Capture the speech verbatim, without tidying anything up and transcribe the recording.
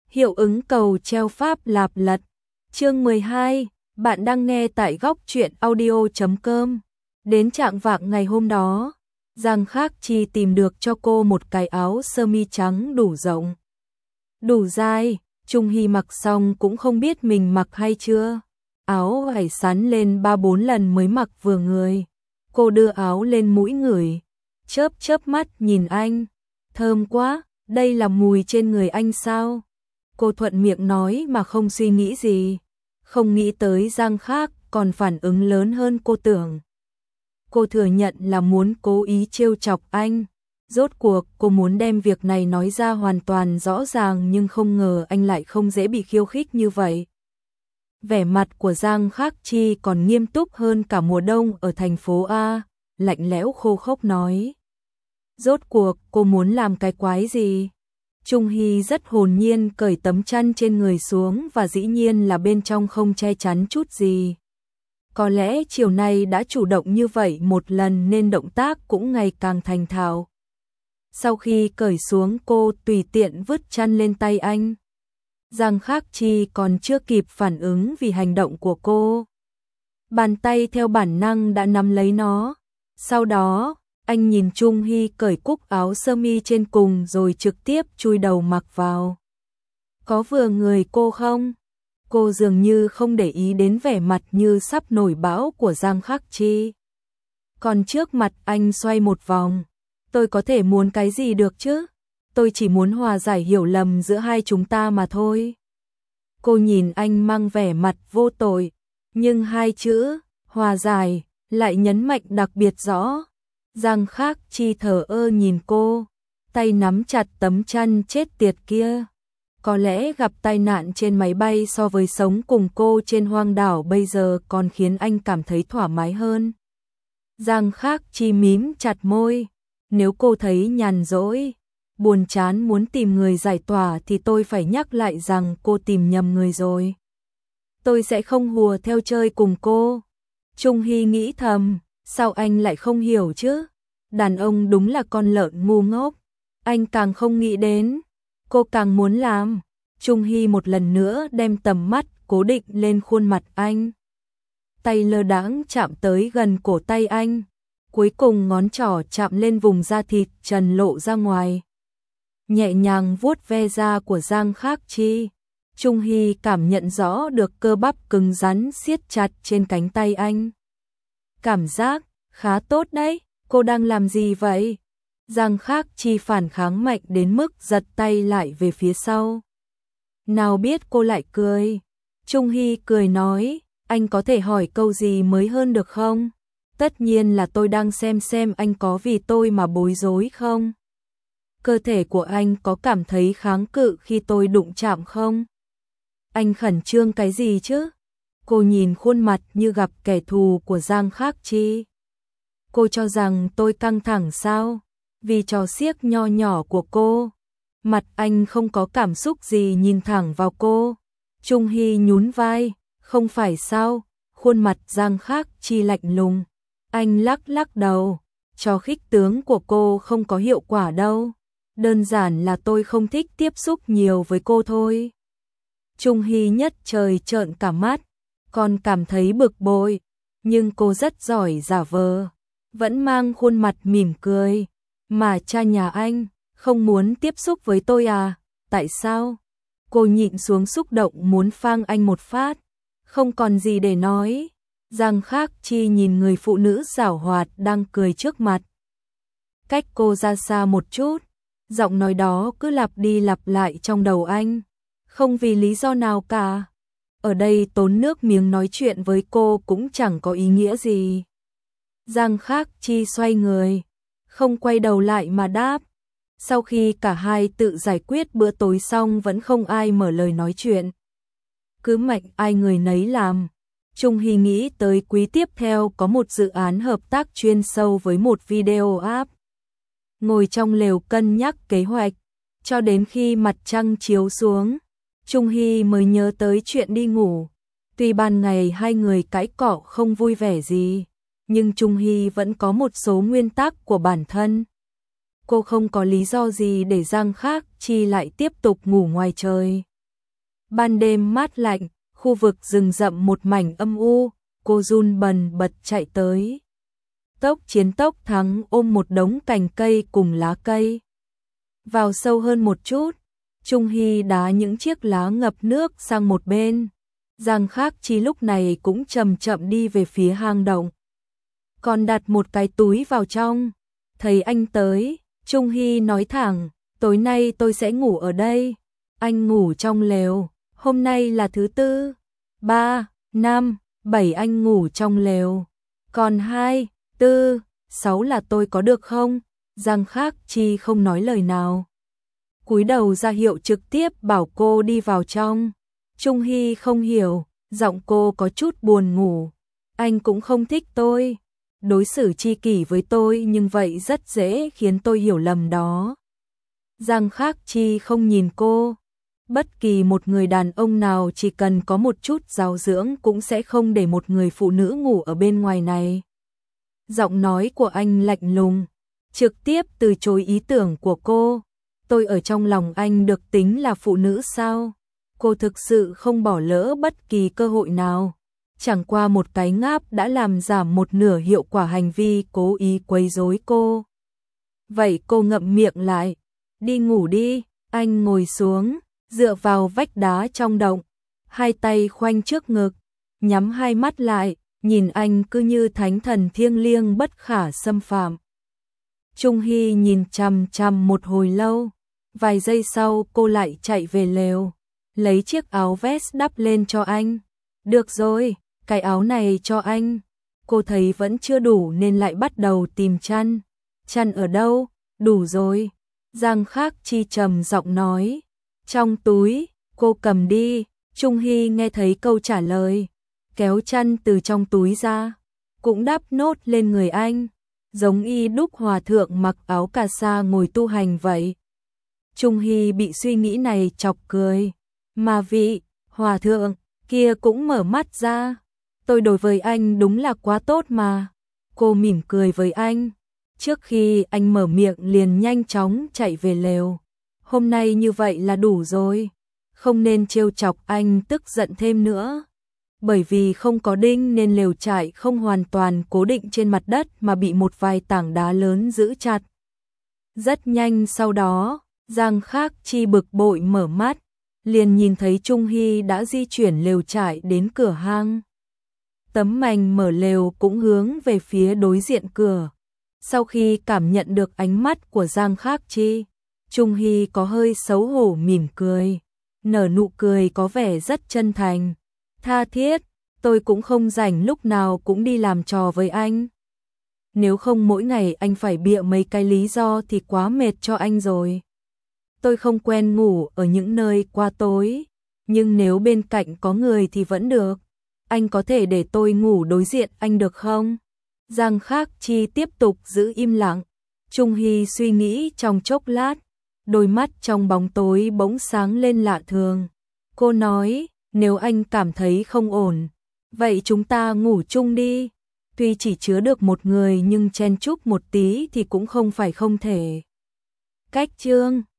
Hiệu ứng cầu treo pháp lạp lật. Chương mười hai, bạn đang nghe tại góc truyện audio chấm com. Đến trạng vạng ngày hôm đó, Giang Khắc Chi tìm được cho cô một cái áo sơ mi trắng đủ rộng, đủ dài. Trung Hy mặc xong cũng không biết mình mặc hay chưa. Áo phải sắn lên ba bốn lần mới mặc vừa người. Cô đưa áo lên mũi ngửi, chớp chớp mắt nhìn anh. Thơm quá, đây là mùi trên người anh sao? Cô thuận miệng nói mà không suy nghĩ gì. Không nghĩ tới Giang Khắc còn phản ứng lớn hơn cô tưởng. Cô thừa nhận là muốn cố ý trêu chọc anh. Rốt cuộc cô muốn đem việc này nói ra hoàn toàn rõ ràng, nhưng không ngờ anh lại không dễ bị khiêu khích như vậy. Vẻ mặt của Giang Khắc Chi còn nghiêm túc hơn cả mùa đông ở thành phố A, lạnh lẽo khô khốc nói. Rốt cuộc cô muốn làm cái quái gì? Trung Hy rất hồn nhiên cởi tấm chăn trên người xuống và dĩ nhiên là bên trong không che chắn chút gì. Có lẽ chiều nay đã chủ động như vậy một lần nên động tác cũng ngày càng thành thạo. Sau khi cởi xuống, cô tùy tiện vứt chăn lên tay anh. Giang Khắc Chi còn chưa kịp phản ứng vì hành động của cô. Bàn tay theo bản năng đã nắm lấy nó. Sau đó, anh nhìn Trung Hy cởi cúc áo sơ mi trên cùng rồi trực tiếp chui đầu mặc vào. Có vừa người cô không? Cô dường như không để ý đến vẻ mặt như sắp nổi bão của Giang Khắc Chi. Còn trước mặt anh xoay một vòng. Tôi có thể muốn cái gì được chứ? Tôi chỉ muốn hòa giải hiểu lầm giữa hai chúng ta mà thôi. Cô nhìn anh mang vẻ mặt vô tội, nhưng hai chữ hòa giải lại nhấn mạnh đặc biệt rõ. Giang Khắc Chi thờ ơ nhìn cô, tay nắm chặt tấm chăn chết tiệt kia. Có lẽ gặp tai nạn trên máy bay so với sống cùng cô trên hoang đảo bây giờ còn khiến anh cảm thấy thoải mái hơn. Giang Khắc Chi mím chặt môi. Nếu cô thấy nhàn rỗi, buồn chán muốn tìm người giải tỏa thì tôi phải nhắc lại rằng cô tìm nhầm người rồi. Tôi sẽ không hùa theo chơi cùng cô. Trung Hy nghĩ thầm, sao anh lại không hiểu chứ? Đàn ông đúng là con lợn ngu ngốc. Anh càng không nghĩ đến, cô càng muốn làm. Trung Hy một lần nữa đem tầm mắt cố định lên khuôn mặt anh. Tay lơ đãng chạm tới gần cổ tay anh. Cuối cùng ngón trỏ chạm lên vùng da thịt trần lộ ra ngoài. Nhẹ nhàng vuốt ve da của Giang Khắc Chi. Trung Hy cảm nhận rõ được cơ bắp cứng rắn siết chặt trên cánh tay anh. Cảm giác khá tốt đấy, cô đang làm gì vậy? Giang Khắc Chi phản kháng mạnh đến mức giật tay lại về phía sau. Nào biết cô lại cười. Trung Hy cười nói, anh có thể hỏi câu gì mới hơn được không? Tất nhiên là tôi đang xem xem anh có vì tôi mà bối rối không? Cơ thể của anh có cảm thấy kháng cự khi tôi đụng chạm không? Anh khẩn trương cái gì chứ? Cô nhìn khuôn mặt như gặp kẻ thù của Giang Khắc Chi. Cô cho rằng tôi căng thẳng sao? Vì trò xiếc nho nhỏ của cô. Mặt anh không có cảm xúc gì nhìn thẳng vào cô. Trung Hy nhún vai, không phải sao? Khuôn mặt Giang Khắc Chi lạnh lùng. Anh lắc lắc đầu, trò khích tướng của cô không có hiệu quả đâu. Đơn giản là tôi không thích tiếp xúc nhiều với cô thôi. Trung Hy nhất trời trợn cả mắt, còn cảm thấy bực bội, nhưng cô rất giỏi giả vờ, vẫn mang khuôn mặt mỉm cười. Mà cha nhà anh không muốn tiếp xúc với tôi à? Tại sao? Cô nhịn xuống xúc động muốn phang anh một phát. Không còn gì để nói. Giang Khắc Chi nhìn người phụ nữ giảo hoạt đang cười trước mặt. Cách cô ra xa một chút, giọng nói đó cứ lặp đi lặp lại trong đầu anh. Không vì lý do nào cả. Ở đây tốn nước miếng nói chuyện với cô cũng chẳng có ý nghĩa gì. Giang Khắc Chi xoay người, không quay đầu lại mà đáp. Sau khi cả hai tự giải quyết bữa tối xong vẫn không ai mở lời nói chuyện. Cứ mệnh ai người nấy làm. Trung Hy nghĩ tới quý tiếp theo có một dự án hợp tác chuyên sâu với một video app. Ngồi trong lều cân nhắc kế hoạch, cho đến khi mặt trăng chiếu xuống, Trung Hy mới nhớ tới chuyện đi ngủ. Tuy ban ngày hai người cãi cọ không vui vẻ gì, nhưng Trung Hy vẫn có một số nguyên tắc của bản thân. Cô không có lý do gì để Giang Khắc Chi lại tiếp tục ngủ ngoài trời. Ban đêm mát lạnh, khu vực rừng rậm một mảnh âm u, cô run bần bật chạy tới. Tốc Chiến Tốc Thắng ôm một đống cành cây cùng lá cây. Vào sâu hơn một chút, Trung Hy đá những chiếc lá ngập nước sang một bên. Giang Khắc Chi lúc này cũng chậm chậm đi về phía hang động. Còn đặt một cái túi vào trong. Thấy anh tới, Trung Hy nói thẳng, tối nay tôi sẽ ngủ ở đây. Anh ngủ trong lều, hôm nay là thứ tư. Ba, năm, bảy anh ngủ trong lều. Còn hai, tư, sáu là tôi có được không? Giang Khắc Chi không nói lời nào. Cúi đầu ra hiệu trực tiếp bảo cô đi vào trong. Trung Hy không hiểu, giọng cô có chút buồn ngủ. Anh cũng không thích tôi. Đối xử chi kỷ với tôi nhưng vậy rất dễ khiến tôi hiểu lầm đó. Giang Khắc Chi không nhìn cô. Bất kỳ một người đàn ông nào chỉ cần có một chút giáo dưỡng cũng sẽ không để một người phụ nữ ngủ ở bên ngoài này. Giọng nói của anh lạnh lùng, trực tiếp từ chối ý tưởng của cô. Tôi ở trong lòng anh được tính là phụ nữ sao? Cô thực sự không bỏ lỡ bất kỳ cơ hội nào. Chẳng qua một cái ngáp đã làm giảm một nửa hiệu quả hành vi cố ý quấy rối cô. Vậy cô ngậm miệng lại. Đi ngủ đi. Anh ngồi xuống, dựa vào vách đá trong động, hai tay khoanh trước ngực, nhắm hai mắt lại, nhìn anh cứ như thánh thần thiêng liêng bất khả xâm phạm. Trung Hy nhìn chằm chằm một hồi lâu, vài giây sau cô lại chạy về lều, lấy chiếc áo vest đắp lên cho anh. Được rồi, cái áo này cho anh. Cô thấy vẫn chưa đủ nên lại bắt đầu tìm chăn. Chăn ở đâu? Đủ rồi. Giang Khắc Chi trầm giọng nói. Trong túi, cô cầm đi. Trung Hy nghe thấy câu trả lời, kéo chăn từ trong túi ra, cũng đắp nốt lên người anh, giống y đúc hòa thượng mặc áo cà sa ngồi tu hành vậy. Trung Hy bị suy nghĩ này chọc cười. Mà vị hòa thượng kia cũng mở mắt ra. Tôi đối với anh đúng là quá tốt mà. Cô mỉm cười với anh. Trước khi anh mở miệng liền nhanh chóng chạy về lều. Hôm nay như vậy là đủ rồi. Không nên trêu chọc anh tức giận thêm nữa. Bởi vì không có đinh nên lều trại không hoàn toàn cố định trên mặt đất mà bị một vài tảng đá lớn giữ chặt. Rất nhanh sau đó, Giang Khắc Chi bực bội mở mắt, liền nhìn thấy Trung Hy đã di chuyển lều trại đến cửa hang. Tấm mành mở lều cũng hướng về phía đối diện cửa. Sau khi cảm nhận được ánh mắt của Giang Khắc Chi, Trung Hy có hơi xấu hổ mỉm cười, nở nụ cười có vẻ rất chân thành. Tha thiết, tôi cũng không rảnh lúc nào cũng đi làm trò với anh. Nếu không mỗi ngày anh phải bịa mấy cái lý do thì quá mệt cho anh rồi. Tôi không quen ngủ ở những nơi quá tối, nhưng nếu bên cạnh có người thì vẫn được. Anh có thể để tôi ngủ đối diện anh được không? Giang Khắc Chi tiếp tục giữ im lặng. Trung Hy suy nghĩ trong chốc lát, đôi mắt trong bóng tối bỗng sáng lên lạ thường. Cô nói, nếu anh cảm thấy không ổn, vậy chúng ta ngủ chung đi. Tuy chỉ chứa được một người nhưng chen chúc một tí thì cũng không phải không thể. Cách chương